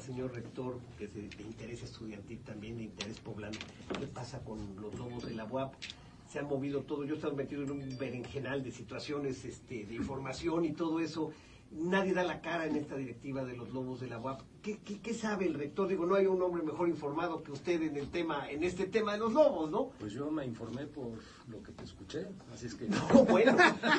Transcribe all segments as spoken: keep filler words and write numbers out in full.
señor rector, que es de, de interés estudiantil también, de interés poblano, ¿qué pasa con los Lobos de la U A P? Se han movido todo, yo he estado metido en un berenjenal de situaciones este, de información y todo eso. Nadie da la cara en esta directiva de los Lobos de la U A P. ¿Qué, qué, qué sabe el rector? Digo, no hay un hombre mejor informado que usted en el tema, en este tema de los Lobos, ¿no? Pues yo me informé por lo que te escuché, así es que... No, bueno.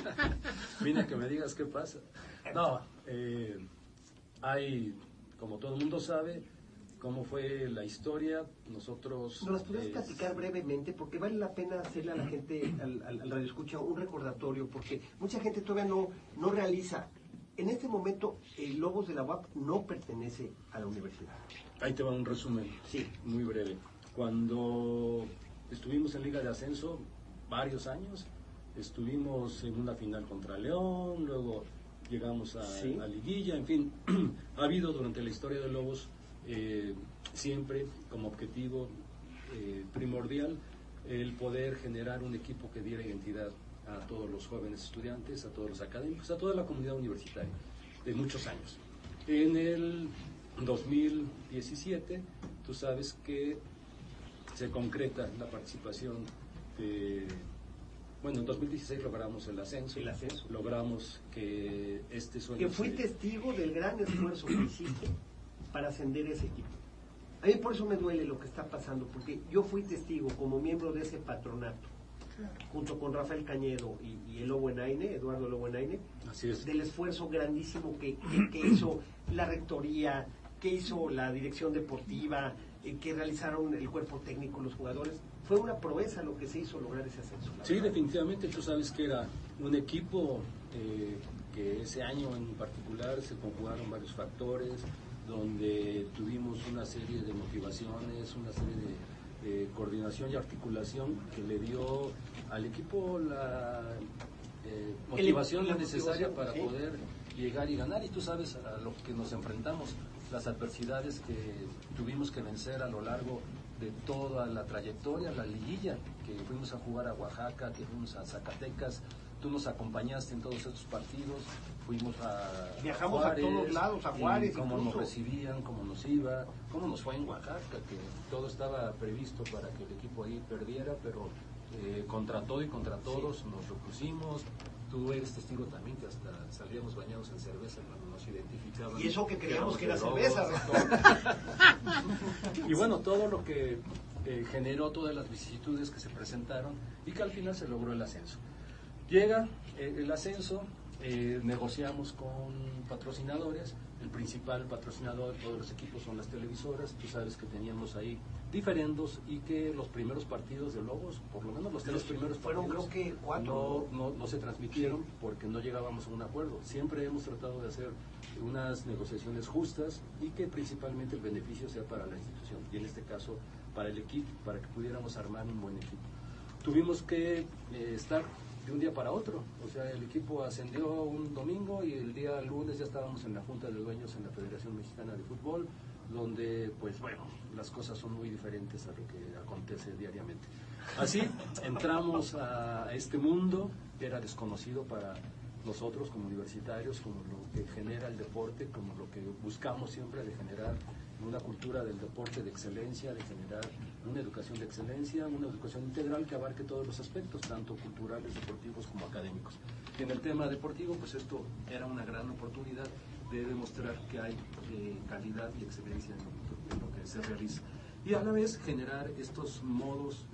Vine a que me digas qué pasa. No, eh, hay, como todo el mundo sabe, cómo fue la historia. Nosotros... ¿Nos las podrías eh, platicar brevemente? Porque vale la pena hacerle a la gente, al, al, al radioescucha, un recordatorio, porque mucha gente todavía no, no realiza. En este momento, el Lobos de la U A P no pertenece a la universidad. Ahí te va un resumen, sí, muy breve. Cuando estuvimos en Liga de Ascenso, varios años, estuvimos en una final contra León, luego llegamos a, sí. a Liguilla, en fin, ha habido durante la historia de Lobos eh, siempre como objetivo eh, primordial el poder generar un equipo que diera identidad a todos los jóvenes estudiantes, a todos los académicos, a toda la comunidad universitaria de muchos años. En el dos mil diecisiete, tú sabes que se concreta la participación de... Bueno, en dos mil dieciséis logramos el ascenso, el ascenso. logramos que este sueño... Que fui se... testigo del gran esfuerzo que hiciste para ascender ese equipo. A mí por eso me duele lo que está pasando, porque yo fui testigo como miembro de ese patronato, junto con Rafael Cañedo y, y el Lobo Enaine, Eduardo Lobo Enaine, Así es. del esfuerzo grandísimo que, que, que hizo la rectoría, que hizo la dirección deportiva, eh, que realizaron el cuerpo técnico, los jugadores. Fue una proeza lo que se hizo lograr ese ascenso. Sí, verdad. Definitivamente tú sabes que era un equipo eh, que ese año en particular se conjugaron varios factores, donde tuvimos una serie de motivaciones, una serie de Eh, coordinación y articulación que le dio al equipo la eh, motivación la necesaria motivación, para ¿sí? poder llegar y ganar. Y tú sabes a lo que nos enfrentamos, las adversidades que tuvimos que vencer a lo largo de toda la trayectoria, la liguilla, que fuimos a jugar a Oaxaca, que fuimos a Zacatecas. Tú nos acompañaste en todos estos partidos, fuimos a Viajamos Juárez, a todos lados, a Juárez, cómo incluso. nos recibían, cómo nos iba, cómo nos fue en Oaxaca, que todo estaba previsto para que el equipo ahí perdiera, pero eh, contra todo y contra todos sí. Nos repusimos. Tú eres testigo también que hasta salíamos bañados en cerveza cuando nos identificaban. Y eso que creíamos que era cerveza. Y bueno, todo lo que eh, generó, todas las vicisitudes que se presentaron y que al final se logró el ascenso. Llega eh, el ascenso, eh, negociamos con patrocinadores, el principal patrocinador de todos los equipos son las televisoras. Tú sabes que teníamos ahí diferendos y que los primeros partidos de Lobos, por lo menos los tres primeros fueron partidos, creo que cuatro, no, no, no se transmitieron sí. porque no llegábamos a un acuerdo. Siempre hemos tratado de hacer unas negociaciones justas y que principalmente el beneficio sea para la institución y en este caso para el equipo, para que pudiéramos armar un buen equipo. Tuvimos que eh, estar de un día para otro, o sea, el equipo ascendió un domingo y el día lunes ya estábamos en la Junta de Dueños en la Federación Mexicana de Fútbol, donde, pues bueno, las cosas son muy diferentes a lo que acontece diariamente. Así, entramos a este mundo que era desconocido para nosotros como universitarios, como lo que genera el deporte, como lo que buscamos siempre de generar una cultura del deporte de excelencia, de generar una educación de excelencia, una educación integral que abarque todos los aspectos, tanto culturales, deportivos como académicos. Y en el tema deportivo, pues esto era una gran oportunidad de demostrar que hay eh, calidad y excelencia en lo, en lo que se realiza. Y a la vez generar estos modos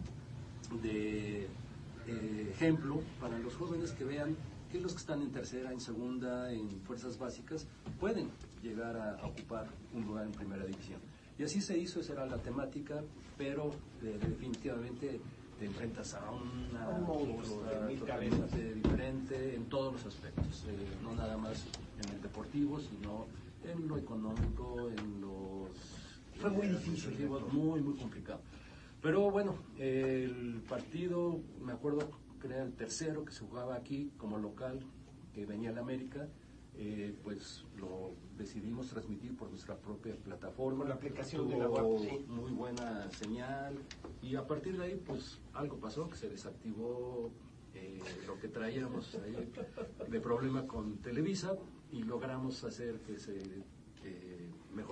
de eh, ejemplo para los jóvenes que vean que los que están en tercera, en segunda, en fuerzas básicas, pueden llegar a, a ocupar un lugar en primera división. Y así se hizo, esa era la temática, pero eh, definitivamente te enfrentas a una un monstruo totalmente diferente en todos los aspectos, eh, no nada más en el deportivo, sino en lo económico, en los... Fue muy eh, difícil. Muy, muy complicado. Pero bueno, eh, el partido, me acuerdo que era el tercero que se jugaba aquí como local, que venía el América, eh, pues lo decidimos transmitir por nuestra propia plataforma. Por la aplicación Tuvo de la web, sí. Muy buena señal y a partir de ahí pues algo pasó, que se desactivó eh, lo que traíamos ahí de problema con Televisa y logramos hacer que se eh, mejorara.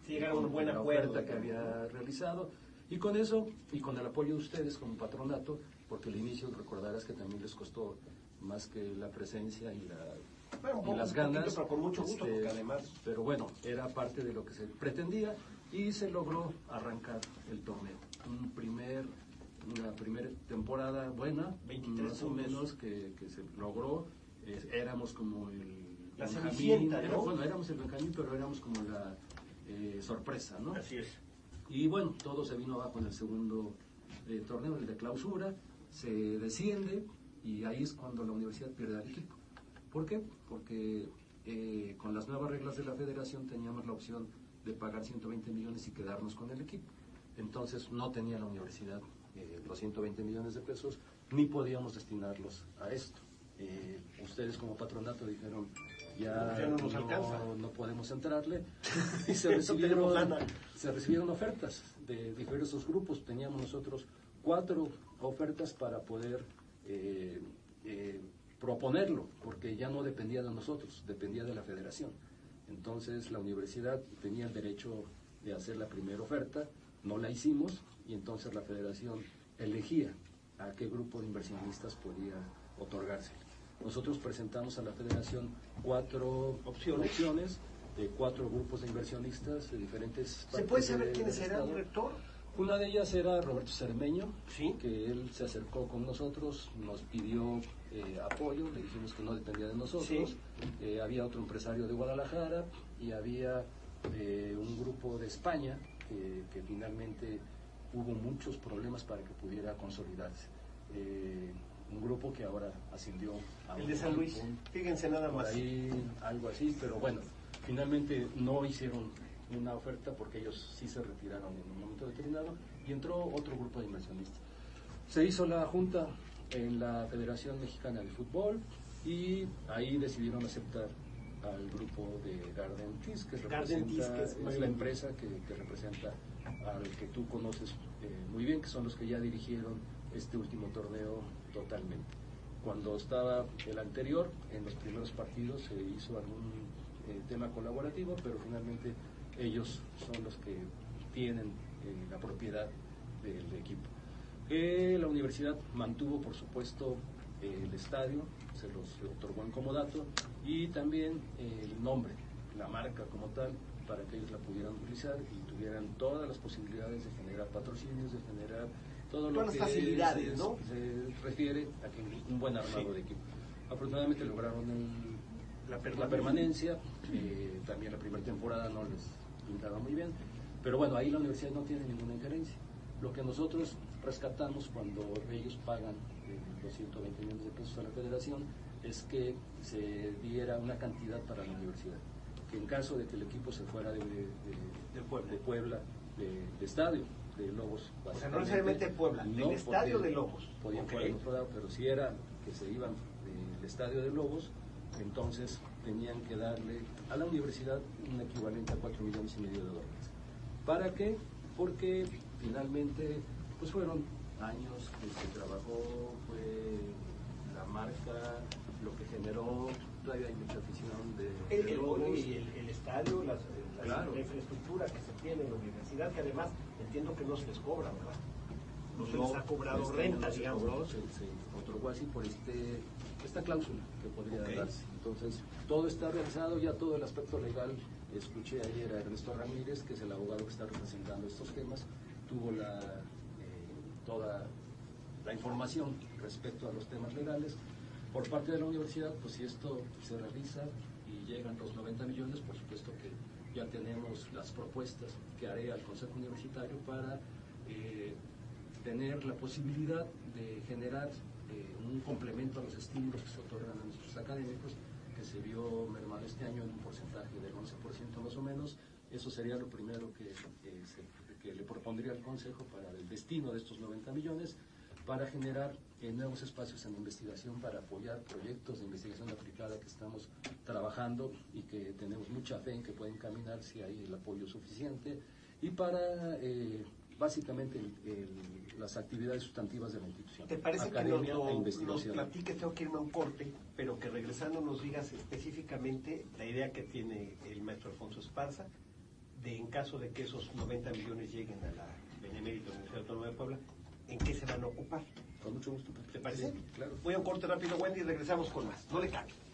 Sí, era un buen la acuerdo oferta que había realizado. Y con eso, y con el apoyo de ustedes como patronato, porque al inicio recordarás que también les costó más que la presencia y, la, bueno, y las ganas. Poquito, pero con mucho gusto, este, porque además... Pero bueno, era parte de lo que se pretendía y se logró arrancar el torneo. Un primer, una primera temporada buena, más o menos, que, que se logró. Eh, éramos como el... La Benjamín, cenicienta, era, ¿no? Bueno, éramos el Benjamín, pero éramos como la eh, sorpresa, ¿no? Así es. Y bueno, todo se vino abajo en el segundo eh, torneo, el de clausura, se desciende y ahí es cuando la universidad pierde al equipo. ¿Por qué? Porque eh, con las nuevas reglas de la federación teníamos la opción de pagar ciento veinte millones y quedarnos con el equipo. Entonces no tenía la universidad eh, los ciento veinte millones de pesos, ni podíamos destinarlos a esto. Eh, ustedes como patronato dijeron, ya, ya no nos no, alcanza. no podemos entrarle, y se recibieron, se recibieron ofertas de diversos grupos. Teníamos nosotros cuatro ofertas para poder eh, eh, proponerlo, porque ya no dependía de nosotros, dependía de la federación. Entonces la universidad tenía el derecho de hacer la primera oferta, no la hicimos, y entonces la federación elegía a qué grupo de inversionistas podía otorgarse. Nosotros presentamos a la federación cuatro opciones, opciones de cuatro grupos de inversionistas de diferentes ¿Se puede saber quiénes eran, rector? Una de ellas era Roberto Cermeño, ¿sí? Que él se acercó con nosotros, nos pidió eh, apoyo, le dijimos que no dependía de nosotros. ¿Sí? Eh, había otro empresario de Guadalajara y había eh, un grupo de España que, que finalmente hubo muchos problemas para que pudiera consolidarse. Eh, un grupo que ahora ascendió a el de San Luis, un, fíjense nada más. Por ahí, algo así, pero bueno, finalmente no hicieron una oferta porque ellos sí se retiraron en un momento determinado y entró otro grupo de inversionistas. Se hizo la junta en la Federación Mexicana de Fútbol y ahí decidieron aceptar al grupo de Garden Tis, que, representa, Tis, que es, es la empresa que, que representa al que tú conoces eh, muy bien, que son los que ya dirigieron este último torneo totalmente. Cuando estaba el anterior, en los primeros partidos se hizo algún eh, tema colaborativo, pero finalmente ellos son los que tienen eh, la propiedad del equipo. Eh, la universidad mantuvo, por supuesto, eh, el estadio, se los otorgó en comodato, y también eh, el nombre, la marca como tal, para que ellos la pudieran utilizar y tuvieran todas las posibilidades de generar patrocinios, de generar todo Todas lo que las facilidades, se, ¿no? se refiere a que un buen armado sí. de equipo. Afortunadamente lograron el, la permanencia, la permanencia eh, también la primera temporada no les pintaba muy bien, pero bueno, ahí la universidad no tiene ninguna injerencia. Lo que nosotros rescatamos cuando ellos pagan eh, los ciento veinte millones de pesos a la federación es que se diera una cantidad para la universidad, que en caso de que el equipo se fuera de, de, de, de Puebla, de, Puebla de, de estadio, de Lobos. O sea, no necesariamente Puebla, no, del estadio de Lobos. Podían okay. jugar en otro lado, pero si era que se iban del estadio de Lobos, entonces tenían que darle a la universidad un equivalente a cuatro millones y medio de dólares. ¿Para qué? Porque finalmente pues fueron años que se trabajó, fue la marca, lo que generó, todavía hay mucha afición de, el, de el, Lobos. Y el, el estadio, las, las, claro. la infraestructura que se tiene en la universidad, que además entiendo que no se les cobra, ¿verdad? No, no se les ha cobrado este renta, no digamos. Cobró, se, se otorgó así por este, esta cláusula que podría okay. darse. Entonces, todo está realizado, ya todo el aspecto legal. Escuché ayer a Ernesto Ramírez, que es el abogado que está representando estos temas, tuvo la, eh, toda la información respecto a los temas legales. Por parte de la universidad, pues si esto se realiza y llegan los noventa millones, por supuesto que ya tenemos las propuestas que haré al Consejo Universitario para eh, tener la posibilidad de generar eh, un complemento a los estímulos que se otorgan a nuestros académicos, que se vio mermado este año en un porcentaje del once por ciento más o menos. Eso sería lo primero que, eh, se, que le propondría al Consejo para el destino de estos noventa millones, para generar eh, nuevos espacios en investigación, para apoyar proyectos de investigación aplicada que estamos trabajando y que tenemos mucha fe en que pueden caminar si hay el apoyo suficiente, y para eh, básicamente el, el, las actividades sustantivas de la institución. ¿Te parece Academia que nos, e investigación. nos platiques, tengo que irme a un corte, pero que regresando nos digas específicamente la idea que tiene el maestro Alfonso Esparza de en caso de que esos noventa millones lleguen a la Benemérita Universidad Autónoma de Puebla, ¿en qué se van a ocupar? Con mucho gusto. ¿Te parece? Sí, claro. Voy a un corte rápido, Wendy, y regresamos con más. No le cambie.